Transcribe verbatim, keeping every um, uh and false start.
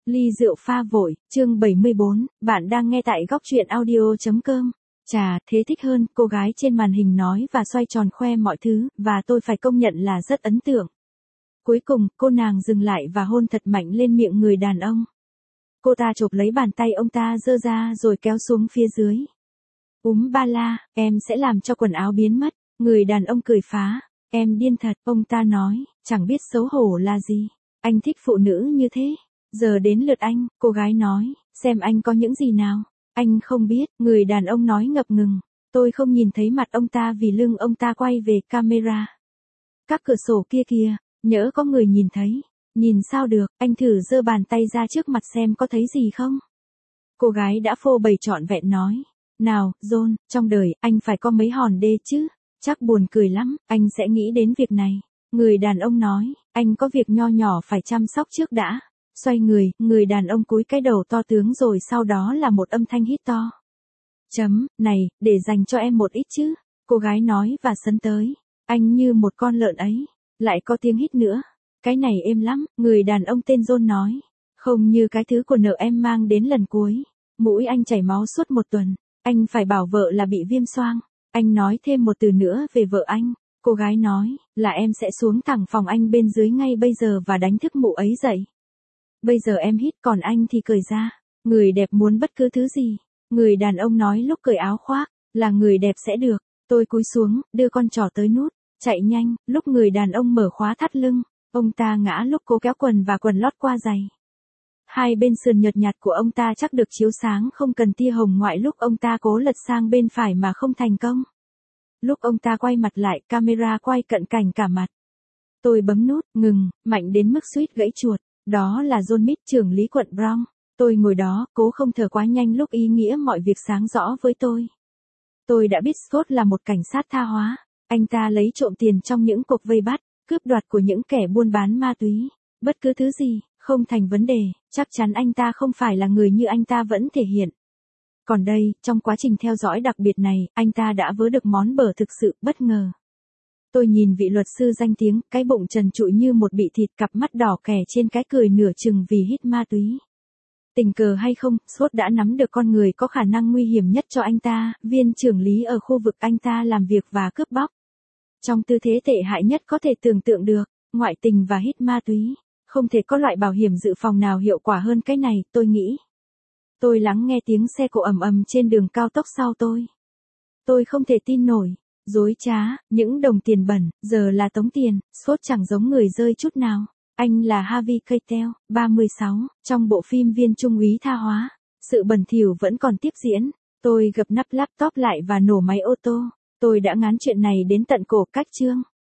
Ly rượu pha vội, chương bảy mươi bốn, bạn đang nghe tại góc truyện audio.com. Chà, thế thích hơn, cô gái trên màn hình nói và xoay tròn khoe mọi thứ, và tôi phải công nhận là rất ấn tượng. Cuối cùng, cô nàng dừng lại và hôn thật mạnh lên miệng người đàn ông. Cô ta chộp lấy bàn tay ông ta giơ ra rồi kéo xuống phía dưới. Úm ba la, em sẽ làm cho quần áo biến mất. Người đàn ông cười phá. Em điên thật, ông ta nói, chẳng biết xấu hổ là gì. Anh thích phụ nữ như thế. Giờ đến lượt anh, cô gái nói, xem anh có những gì nào. Anh không biết, người đàn ông nói ngập ngừng. Tôi không nhìn thấy mặt ông ta vì lưng ông ta quay về camera. Các cửa sổ kia kìa, nhỡ có người nhìn thấy. Nhìn sao được, anh thử giơ bàn tay ra trước mặt xem có thấy gì không. Cô gái đã phô bày trọn vẹn nói. Nào, John, trong đời, anh phải có mấy hòn đê chứ. Chắc buồn cười lắm, anh sẽ nghĩ đến việc này. Người đàn ông nói, anh có việc nho nhỏ phải chăm sóc trước đã. Xoay người, người đàn ông cúi cái đầu to tướng rồi sau đó là một âm thanh hít to. Chấm, này, để dành cho em một ít chứ. Cô gái nói và sấn tới. Anh như một con lợn ấy. Lại có tiếng hít nữa. Cái này êm lắm, người đàn ông tên John nói. Không như cái thứ của nợ em mang đến lần cuối. Mũi anh chảy máu suốt một tuần. Anh phải bảo vợ là bị viêm xoang. Anh nói thêm một từ nữa về vợ anh. Cô gái nói, là em sẽ xuống thẳng phòng anh bên dưới ngay bây giờ và đánh thức mụ ấy dậy. Bây giờ em hít còn anh thì cởi ra. Người đẹp muốn bất cứ thứ gì. Người đàn ông nói lúc cởi áo khoác, là người đẹp sẽ được. Tôi cúi xuống, đưa con trỏ tới nút. Chạy nhanh, lúc người đàn ông mở khóa thắt lưng. Ông ta ngã lúc cố kéo quần và quần lót qua giày. Hai bên sườn nhợt nhạt của ông ta chắc được chiếu sáng không cần tia hồng ngoại lúc ông ta cố lật sang bên phải mà không thành công. Lúc ông ta quay mặt lại, camera quay cận cảnh cả mặt. Tôi bấm nút, ngừng, mạnh đến mức suýt gãy chuột. Đó là John Mead, trưởng lý quận Bronx. Tôi ngồi đó, cố không thở quá nhanh lúc ý nghĩa mọi việc sáng rõ với tôi. Tôi đã biết Scott là một cảnh sát tha hóa. Anh ta lấy trộm tiền trong những cuộc vây bắt, cướp đoạt của những kẻ buôn bán ma túy. Bất cứ thứ gì, không thành vấn đề, chắc chắn anh ta không phải là người như anh ta vẫn thể hiện. Còn đây, trong quá trình theo dõi đặc biệt này, anh ta đã vớ được món bở thực sự bất ngờ. Tôi nhìn vị luật sư danh tiếng, cái bụng trần trụi như một bị thịt, cặp mắt đỏ kè trên cái cười nửa chừng vì hít ma túy. Tình cờ hay không, Scott đã nắm được con người có khả năng nguy hiểm nhất cho anh ta, viên trưởng lý ở khu vực anh ta làm việc và cướp bóc. Trong tư thế tệ hại nhất có thể tưởng tượng được, ngoại tình và hít ma túy. Không thể có loại bảo hiểm dự phòng nào hiệu quả hơn cái này, tôi nghĩ. Tôi lắng nghe tiếng xe cộ ầm ầm trên đường cao tốc sau tôi. Tôi không thể tin nổi. Dối trá, những đồng tiền bẩn, giờ là tống tiền. Scott chẳng giống người rơi chút nào. Anh là Harvey Keitel, ba mươi sáu, trong bộ phim Viên trung úy tha hóa. Sự bẩn thỉu vẫn còn tiếp diễn. Tôi gập nắp laptop lại và nổ máy ô tô. Tôi đã ngán chuyện này đến tận cổ cách chương.